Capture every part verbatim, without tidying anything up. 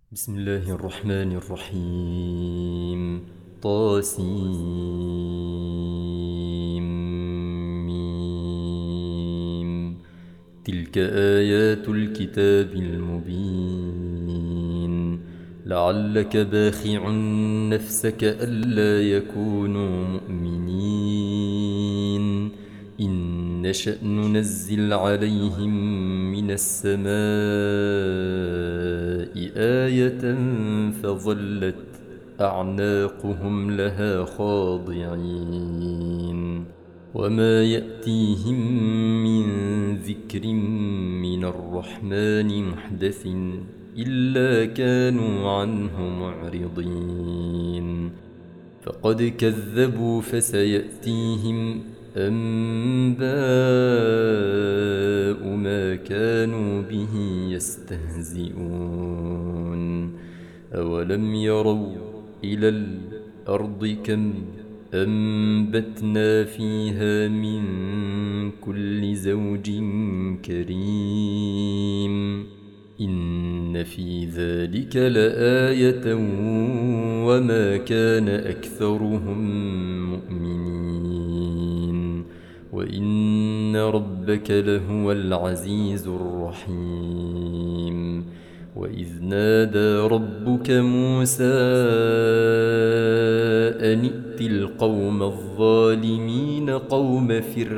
بسم الله الرحمن الرحيم. طاسيم. تلك آيات الكتاب المبين. لعلك باخع نفسك ألا يكونوا مؤمنين إن نشأ ننزل عليهم من السماء آية فظلت أعناقهم لها خاضعين وما يأتيهم من ذكر من الرحمن محدث إلا كانوا عنه معرضين فقد كذبوا فسيأتيهم أنباء ما كانوا به يستهزئون أولم يروا إلى الأرض كم أنبتنا فيها من كل زوج كريم إن في ذلك لآية وما كان أكثرهم مؤمنين وإن ربك لهو العزيز الرحيم وإذ نادى ربك موسى أن ائت القوم الظالمين قوم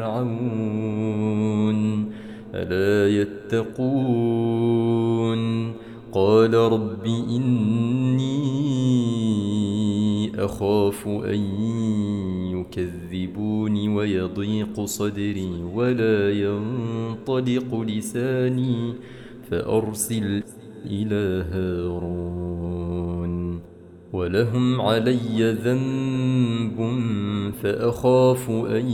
فرعون ألا يتقون قال رب إني أخاف أن يكذبون ويضيق صدري ولا ينطلق لساني فأرسل إلى هارون ولهم علي ذنب فأخاف أن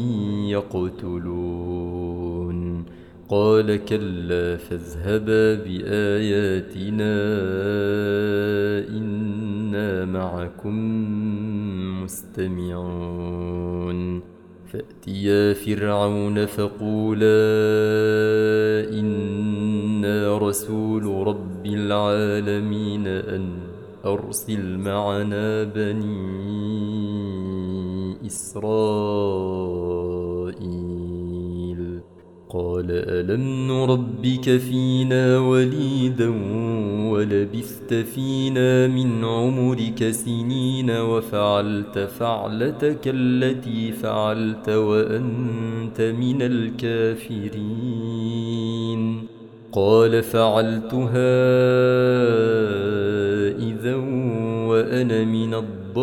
يقتلون قال كلا فاذهبا بآياتنا إنا معكم مستمعون فأتيا فرعون فقولا إنا رسول رب العالمين أن أرسل معنا بني إسرائيل قال ألم نربك فينا وليدا ولبثت فينا من عمرك سنين وفعلت فعلتك التي فعلت وأنت من الكافرين قال فعلتها إذا وأنا من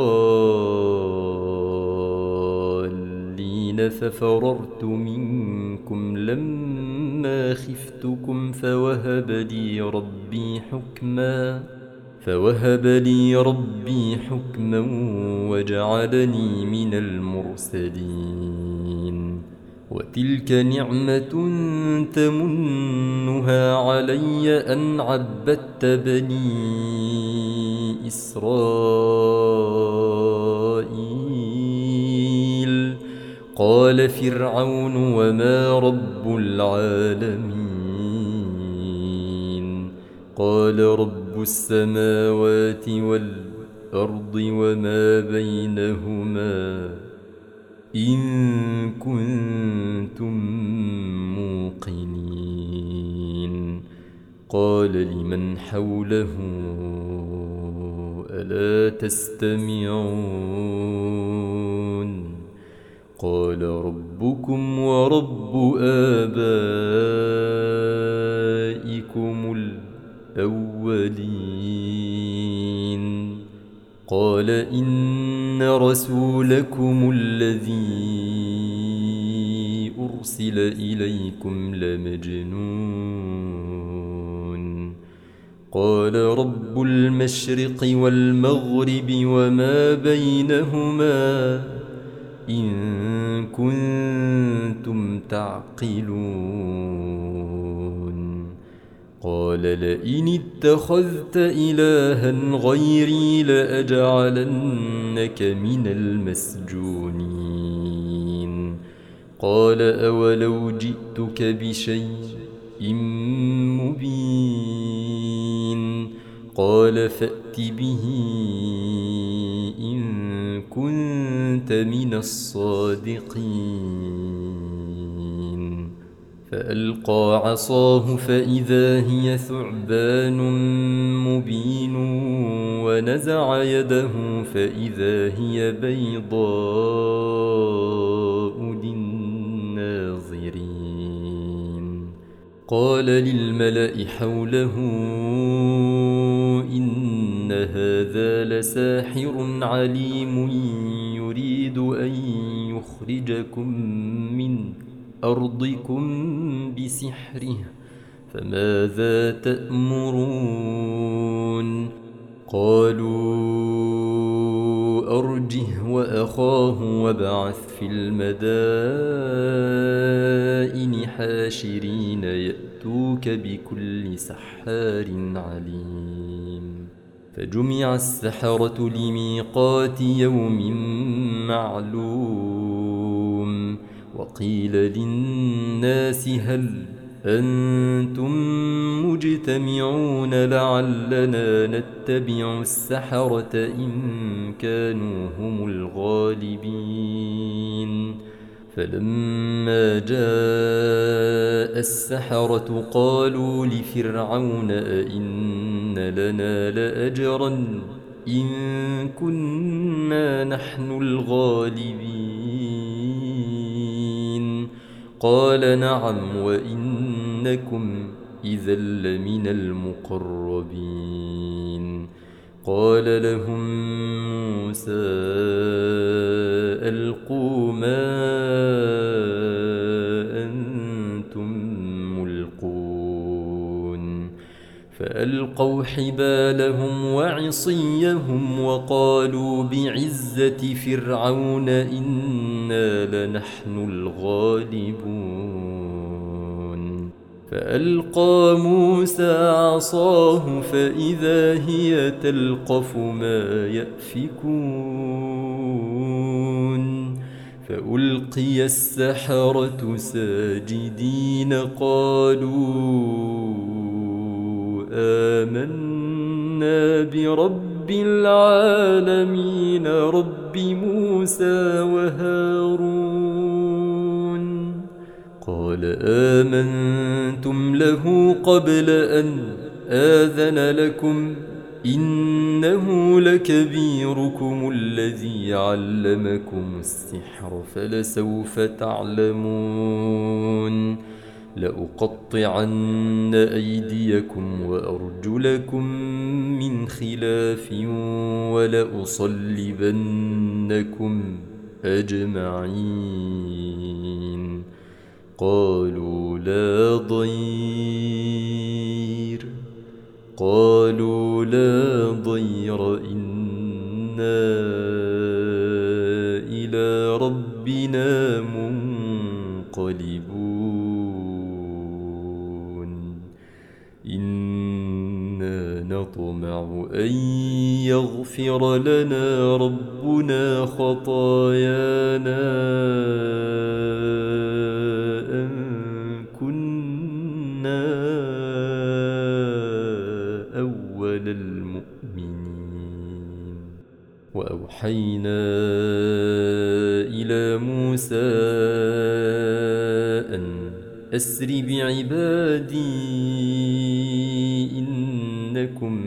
الضالين ففررت منكم لما خفتكم فوهب لي ربي حكما فوهب لي ربي حكما وجعلني من المرسلين وتلك نعمة تمنها علي أن عبدت بني إسرائيل قال فرعون وما رب العالمين قال رب السماوات والأرض وما بينهما إن كنتم موقنين قال لمن حوله ألا تستمعون قال ربكم ورب آبائكم الأولين قال إن رسولكم الذي أرسل إليكم لمجنون قال رب المشرق والمغرب وما بينهما إن كنتم تعقلون قال لئن اتخذت إلها غيري لأجعلنك من المسجونين قال أولو جئتك بشيء مبين قال فأت به إن كنت من الصادقين فألقى عصاه فإذا هي ثعبان مبين ونزع يده فإذا هي بيضاء للناظرين قال للملأ حوله إن هذا لساحر عليم يريد أن يخرجكم من أرضكم بسحره فماذا تأمرون قالوا أرجه وأخاه وابعث في المدائن حاشرين يأتوك بكل سحار عليم فجمع السحرة لميقات يوم معلوم وقيل للناس هل أنتم مجتمعون لعلنا نتبع السحرة إن كانوا هم الغالبين فلما جاء السحرة قالوا لفرعون أئن لنا لأجرا إن كنا نحن الغالبين قال نعم وإنكم إذا لمن المقربين قال لهم موسى ألقوا ما أنتم ملقون فألقوا حبالهم وعصيهم وقالوا بعزة فرعون إنا لنحن الغالبون فألقى موسى عصاه فإذا هي تلقف ما يأفكون فألقي السحرة ساجدين قالوا آمنا برب العالمين رب موسى وهارون قال آمنتم له قبل أن آذن لكم إنه لكبيركم الذي علمكم السحر فلسوف تعلمون لأقطعن أيديكم وأرجلكم من خلاف ولأصلبنكم أجمعين قالوا لا ضير قالوا لا ضير إنا إلى ربنا منقلبون إنا نطمع أن يغفر لنا ربنا خطايانا أن كنا أول المؤمنين وأوحينا إلى موسى أن أسر بعبادي إنكم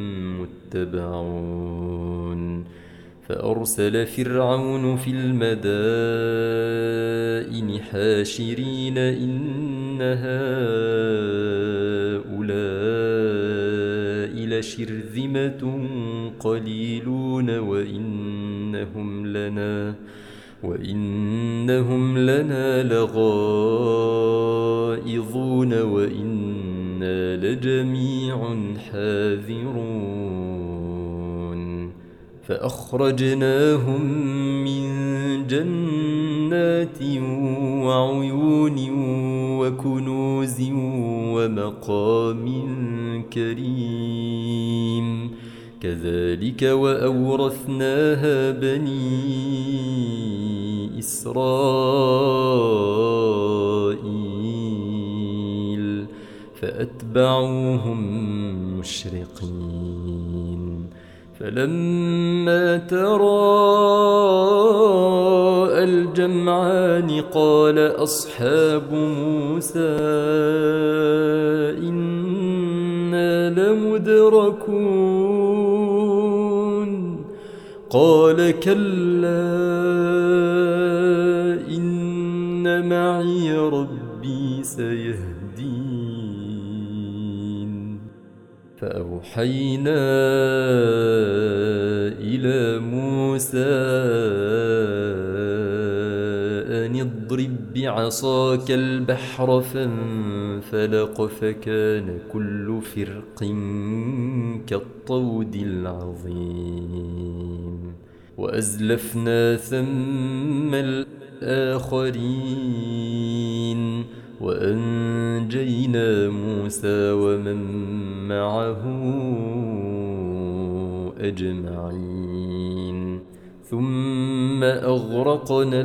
متبعون فأرسل فرعون في المدائن حاشرين إن هؤلاء لشرذمة قليلون وإنهم لنا وإنهم لنا لغائظون وإنا لجميع حاذرون فأخرجناهم من جنات وعيون وكنوز ومقام كريم كذلك وأورثناها بني إسرائيل فأتبعوهم مشرقين فلما تراءى الجمعان قال أصحاب موسى إنا لمدركون قال كلا إن معي ربي سيهدين فأوحينا إلى موسى أن اضرب بعصاك البحر فانفلق فكان كل فرق كالطود العظيم وأزلفنا ثم الآخرين وأنجينا موسى ومن معه أجمعين ثم أغرقنا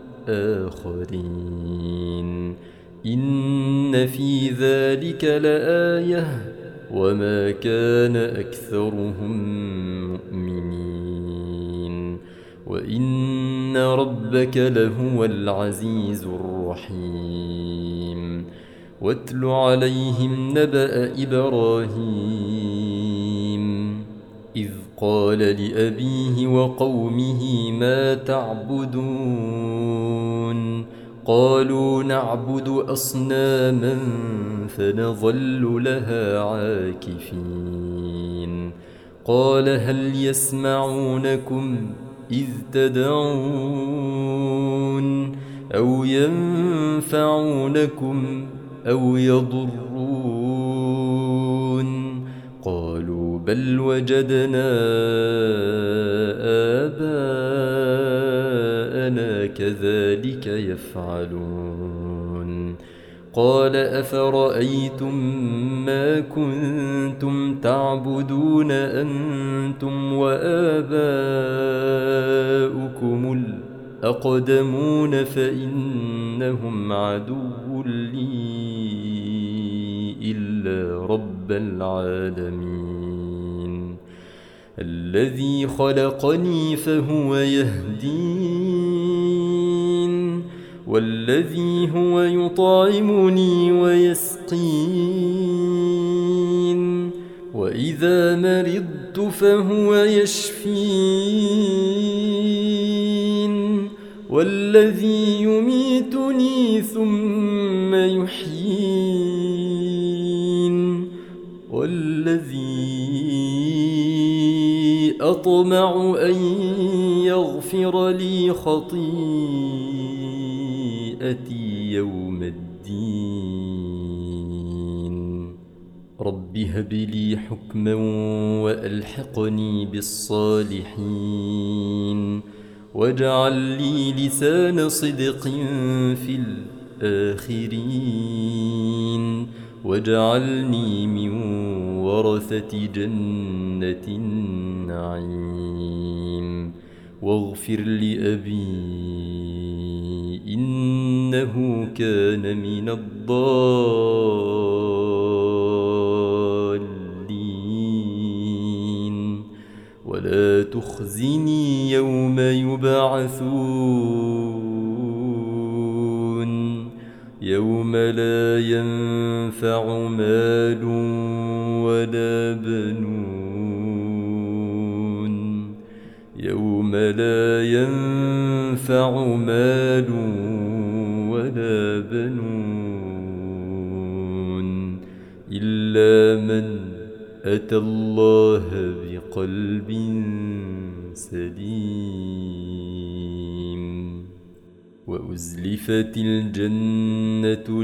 الآخرين إن في ذلك لآية وما كان أكثرهم مؤمنين وإن ربك لهو العزيز الرحيم واتل عليهم نبأ إبراهيم إذ قال لأبيه وقومه ما تعبدون قالوا نعبد أصناما فنظل لها عاكفين قال هل يسمعونكم إذ تدعون أو ينفعونكم أو يضرون قالوا بل وجدنا آباءنا كذلك يفعلون قال أفرأيتم ما كنتم تعبدون أنتم وآباؤكم الأقدمون فإنهم عدو لي إلا رب العالمين الذي خلقني فهو يهدين والذي هو يطعمني ويسقين وإذا مرضت فهو يشفين والذي يميتني ثم يحيين والذي أطمع أن يغفر لي خطيئتي يوم الدين رب هب لي حكما وألحقني بالصالحين واجعل لي لسان صدق في الآخرين واجعلني من ورثة جنة النعيم واغفر لأبي إنه كان من الضالين ولا تخزني يوم يبعثون يوم لا ينفع مال ولا بنون يوم لا ينفع مال ولا بنون إلا من أتى الله بقلب سليم وأزلفت الجنة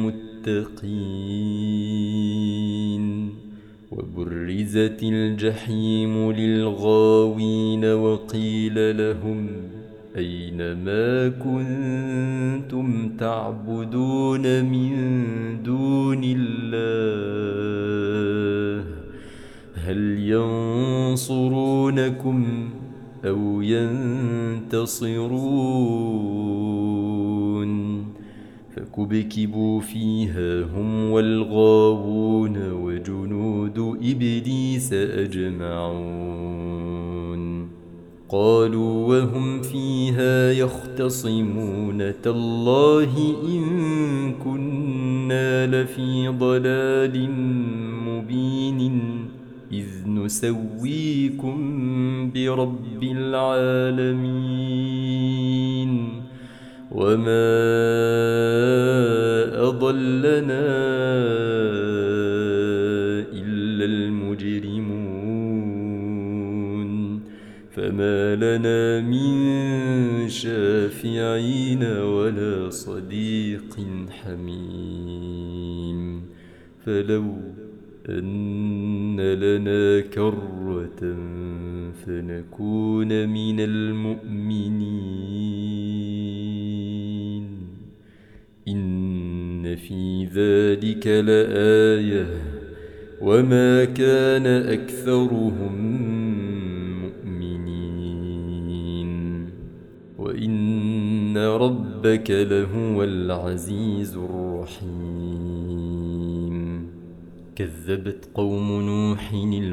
للمتقين وبرزت الجحيم للغاوين وقيل لهم أين ما كنتم تعبدون من دون الله هل ينصرونكم أو ينتصرون فكبكبوا فيها هم والغاوون وجنود إبليس أجمعون قالوا وهم فيها يختصمون تالله إن كنا لفي ضلال مبين إذ نسويكم برب العالمين وما أضلنا إلا المجرمون فما لنا من شافعين ولا صديق حميم فلو أن لنا كرة فنكون من المؤمنين إن في ذلك لآية وما كان أكثرهم مؤمنين وإن ربك لهو العزيز الرحيم كذبت قوم نوح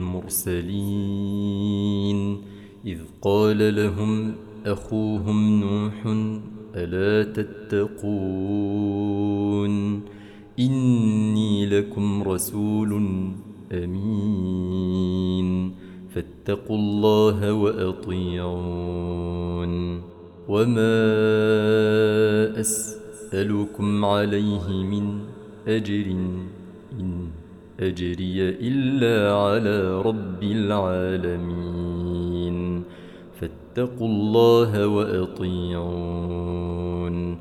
المرسلين إذ قال لهم أخوهم نوح ألا تتقون إني لكم رسول أمين فاتقوا الله وأطيعون وما أسألكم عليه من أجر إن أجري إلا على رب العالمين فاتقوا الله وأطيعون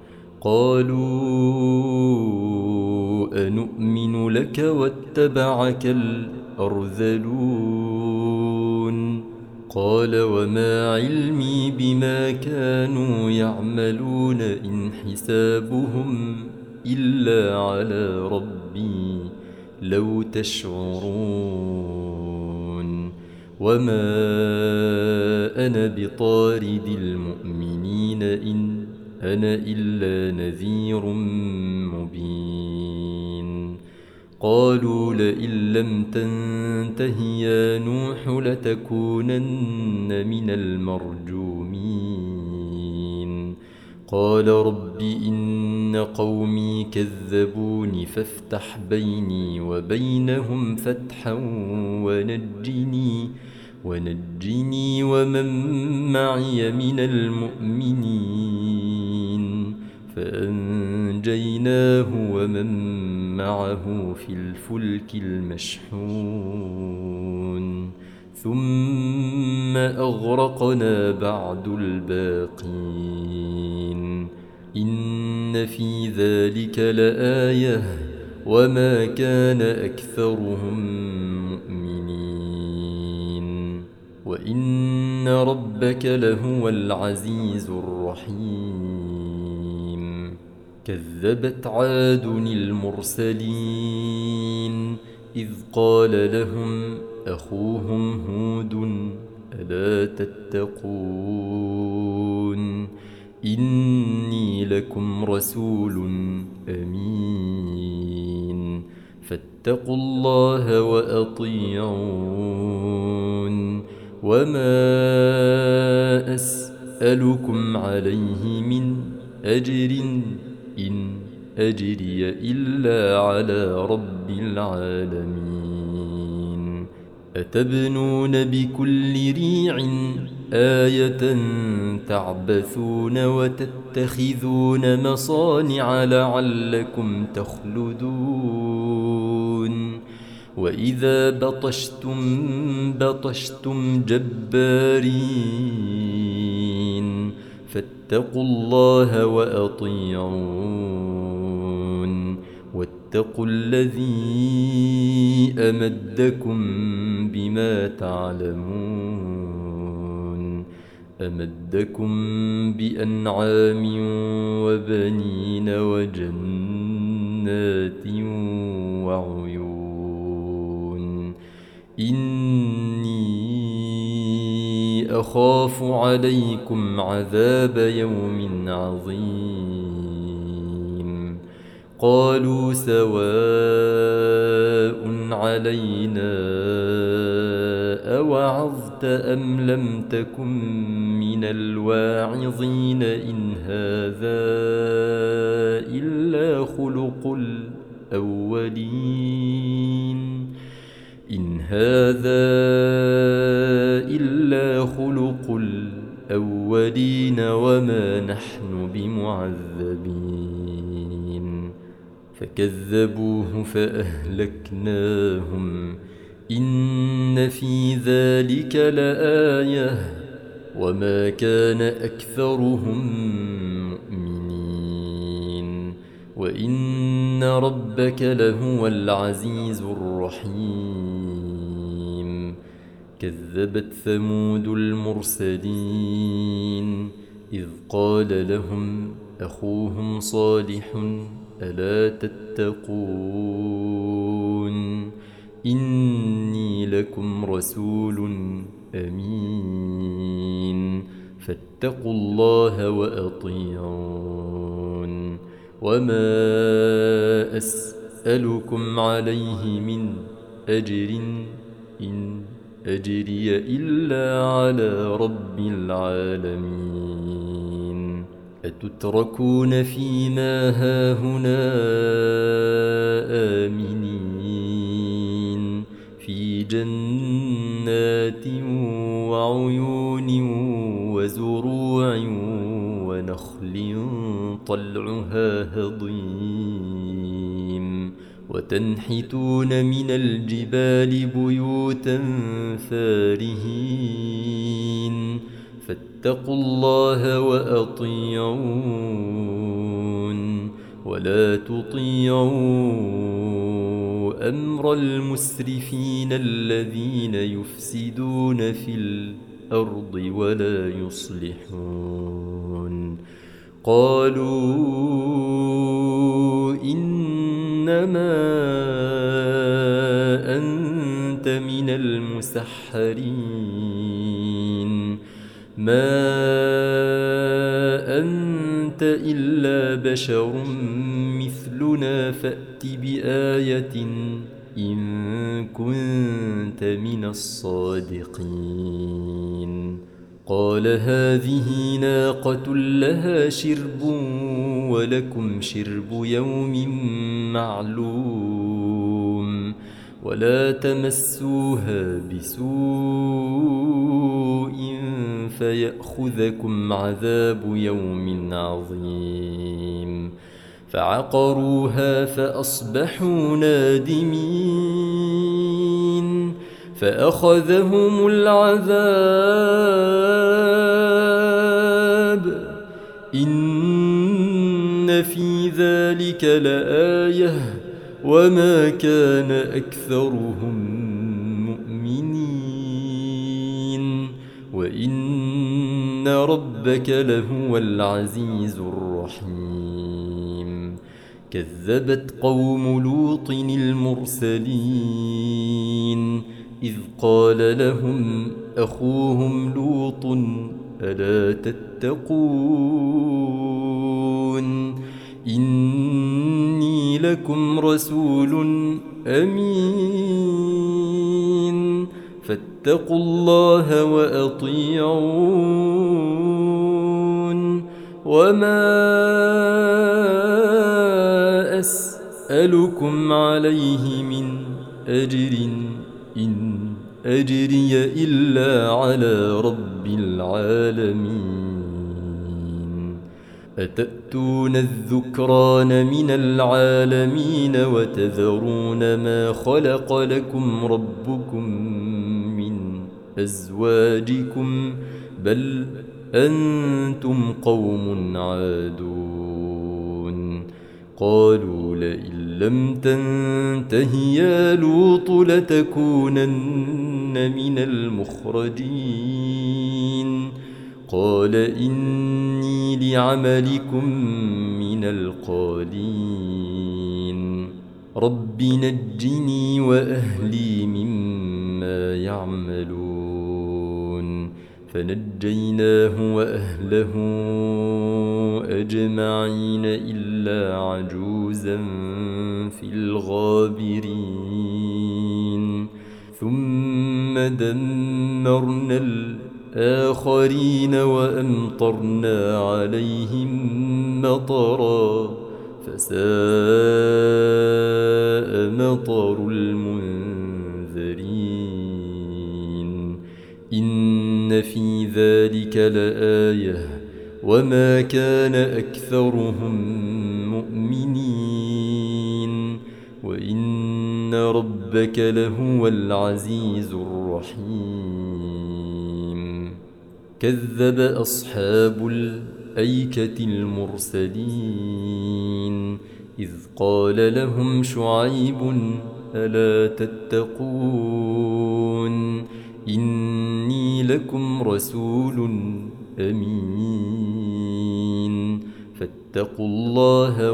قالوا أنؤمن لك واتبعك الأرذلون قال وما علمي بما كانوا يعملون إن حسابهم إلا على ربي لو تشعرون وما أنا بطارد المؤمنين إن أنا إلا نذير مبين قالوا لئن لم تنته يا نوح لتكونن من المرجومين قال رب إن قومي كذبوني فافتح بيني وبينهم فتحا ونجني ونجني ومن معي من المؤمنين فأنجيناه ومن معه في الفلك المشحون ثم أغرقنا بعد الباقين إن في ذلك لآية وما كان أكثرهم مؤمنين وإن ربك لهو العزيز الرحيم كذبت عاد المرسلين إذ قال لهم أخوهم هود ألا تتقون إني لكم رسول أمين فاتقوا الله وأطيعون وما أسألكم عليه من أجر إن أجري إلا على رب العالمين أتبنون بكل ريع آية تعبثون وتتخذون مصانع لعلكم تخلدون وإذا بطشتم بطشتم جبارين فاتقوا الله وأطيعون واتقوا الذي أمدكم بما تعلمون أمدكم بأنعام وبنين وجنات وعيون إني أخاف عليكم عذاب يوم عظيم قالوا سواء علينا أوعظت أم لم تكن من الواعظين إن هذا إلا خلق الأولين إن هذا إلا خلق الأولين وما نحن بمعذبين فكذبوه فأهلكناهم إن في ذلك لآية وما كان أكثرهم مؤمنين وإن ربك لهو العزيز الرحيم كذبت ثمود المرسلين إذ قال لهم أخوهم صالح ألا تتقون إني لكم رسول أمين فاتقوا الله وأطيعون وما أسألكم عليه من أجر إن أجري إلا على رب العالمين أتتركون فيما هاهنا آمنين في جنات وعيون وزروع ونخل طلعها هضيم وتنحتون من الجبال بيوتا فارهين فاتقوا الله وأطيعون ولا تطيعوا أمر المسرفين الذين يفسدون في الأرض ولا يصلحون قالوا إنما أنت من المسحرين ما أنت إلا بشر مثلنا فأت بآية إن كنت من الصادقين قال هذه ناقة لها شرب ولكم شرب يوم معلوم ولا تمسوها بسوء فيأخذكم عذاب يوم عظيم فعقروها فأصبحوا نادمين فأخذهم العذاب إن في ذلك لآية وما كان أكثرهم مؤمنين وإن ربك لهو العزيز الرحيم كذبت قوم لوط المرسلين إذ قال لهم أخوهم لوط ألا تتقون إني لكم رسول أمين فاتقوا الله وأطيعون وما أسألكم عليه من أجر إن أجري إلا على رب العالمين أتأتون الذكران من العالمين وتذرون ما خلق لكم ربكم من أزواجكم بل أنتم قوم عادون قالوا لئن لم تنته يا لوط لتكونن من المخرجين قال إني لعملكم من القالين رب نجني وأهلي مما يعملون فنجيناه وأهله أجمعين إلا عجوزا فوزا في الغابرين ثم دمرنا الآخرين وأمطرنا عليهم مطرا فساء مطر المنذرين إن في ذلك لآية وما كان أكثرهم مؤمنين وإن ربك لهو العزيز الرحيم كذب أصحاب الأيكة المرسلين إذ قال لهم شعيب ألا تتقون إني لكم رسول أمين فاتقوا الله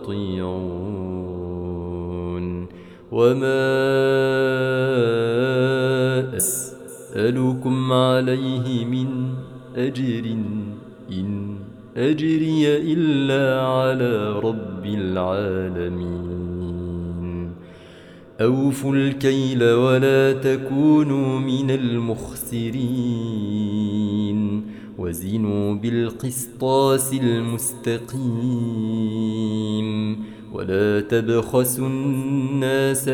وأطيعون وما أسألكم عليه من أجر إن أجري إلا على رب العالمين أوفوا الكيل ولا تكونوا من المخسرين وزنوا بالقسطاس المستقيم ولا تبخسوا الناس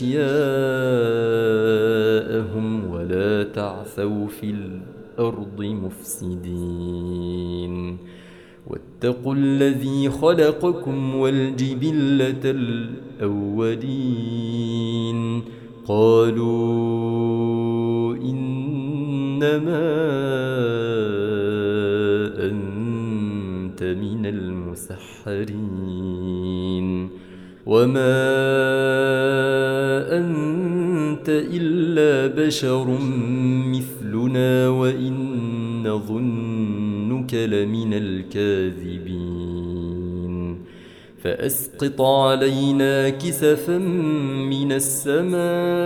أشياءهم ولا تعثوا في الأرض مفسدين واتقوا الذي خلقكم والجبلة الأولين قالوا إنما أنت من المسحرين وما أنت إلا بشر مثلنا وإن نظنك لمن الكاذبين فأسقط علينا كسفا من السماء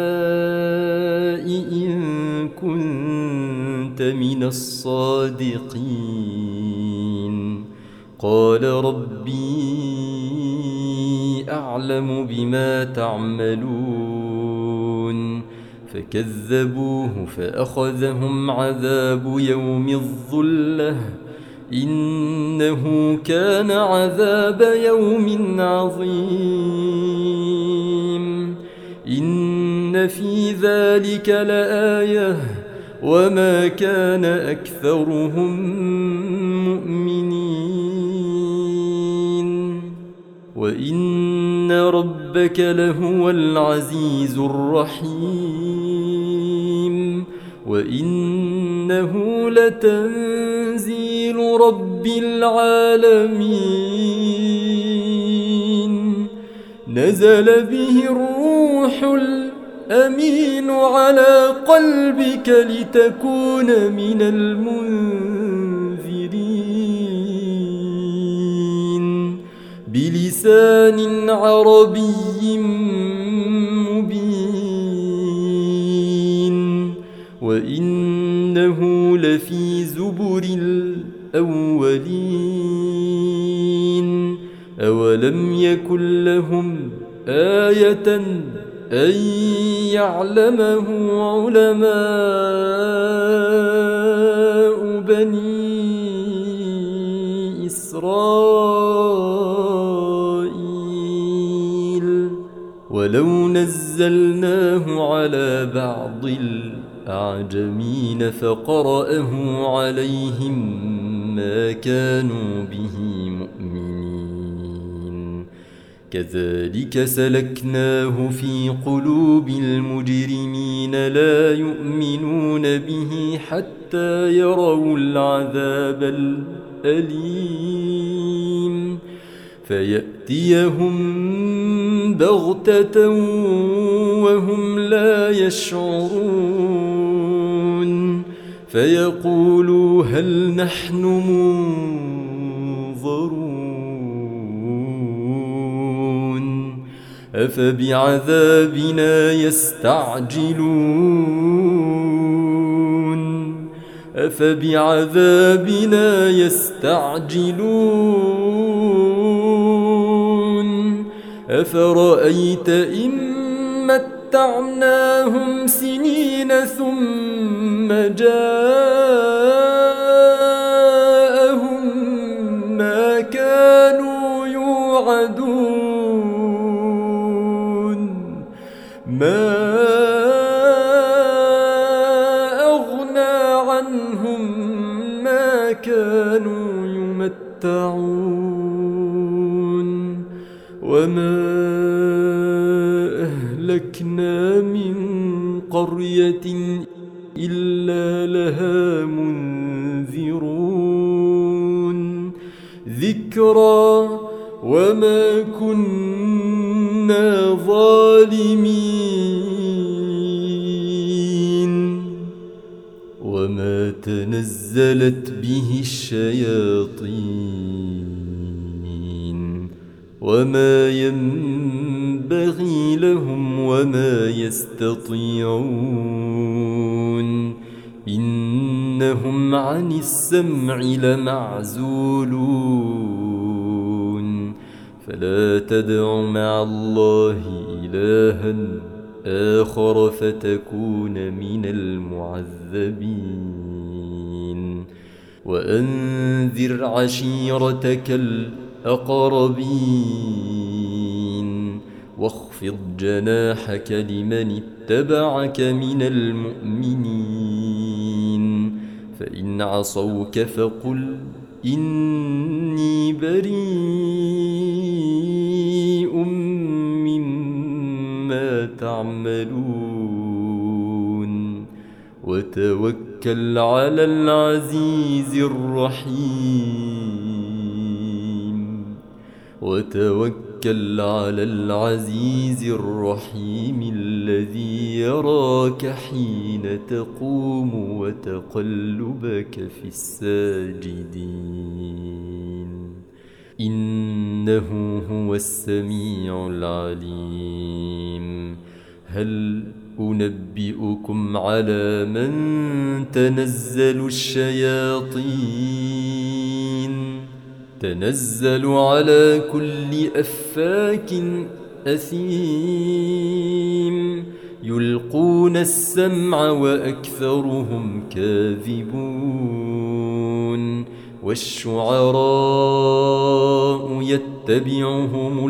إن كنت من الصادقين قال ربي أعلم بما تعملون فكذبوه فأخذهم عذاب يوم الظلة إنه كان عذاب يوم عظيم إن في ذلك لآية وما كان أكثرهم مؤمنين وإن ربك لهو العزيز الرحيم وإنه لتنزيل رب العالمين نزل به الروح الأمين على قلبك لتكون من المنذرين بلسان عربي مبين وإنه لفي زبر الأولين أولم يكن لهم آية أن يعلمه علماء بني إسرائيل ولو نزلناه على بعض الأعجمين فقرأه عليهم ما كانوا به مؤمنين كذلك سلكناه في قلوب المجرمين لا يؤمنون به حتى يروا العذاب الأليم فيأتيهم بغتة وهم لا يشعرون فيقولوا هل نحن منظرون أفبعذابنا يستعجلون أفبعذابنا يستعجلون أفرأيت إن متعناهم سنين ثم جاءهم ما كانوا يوعدون ما أغنى عنهم ما كانوا يمتعون وما أهلكنا من قرية إلا لها منذرون ذكرى وما كنا ظالمين وما تنزلت به الشياطين وما ينبغي لهم وما يستطيعون إنهم عن السمع لمعزولون فلا تدع مع الله إلها آخر فتكون من المعذبين وأنذر عشيرتك الأقربين واخفض جناحك لمن اتبعك من المؤمنين فإن عصوك فقل إني بريء مما تعملون وتوكل على العزيز الرحيم وتوكل على العزيز الرحيم الذي يراك حين تقوم وتقلبك في الساجدين إنه هو السميع العليم هل أنبئكم على من تنزل الشياطين تنزل على كل أفاك أثيم يلقون السمع وأكثرهم كاذبون والشعراء يتبعهم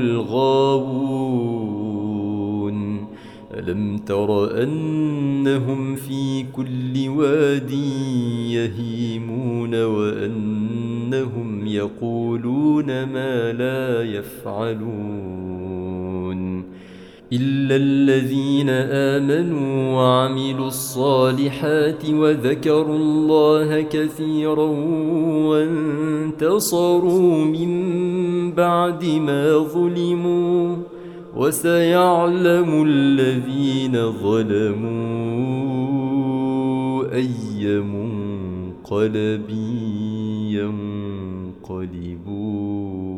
الغاوون ألم تر أنهم في كل واد يهيمون وأنهم يقولون ما لا يفعلون إلا الذين آمنوا وعملوا الصالحات وذكروا الله كثيرا وانتصروا من بعد ما ظلموا وسيعلم الذين ظلموا أي منقلب ينقلبون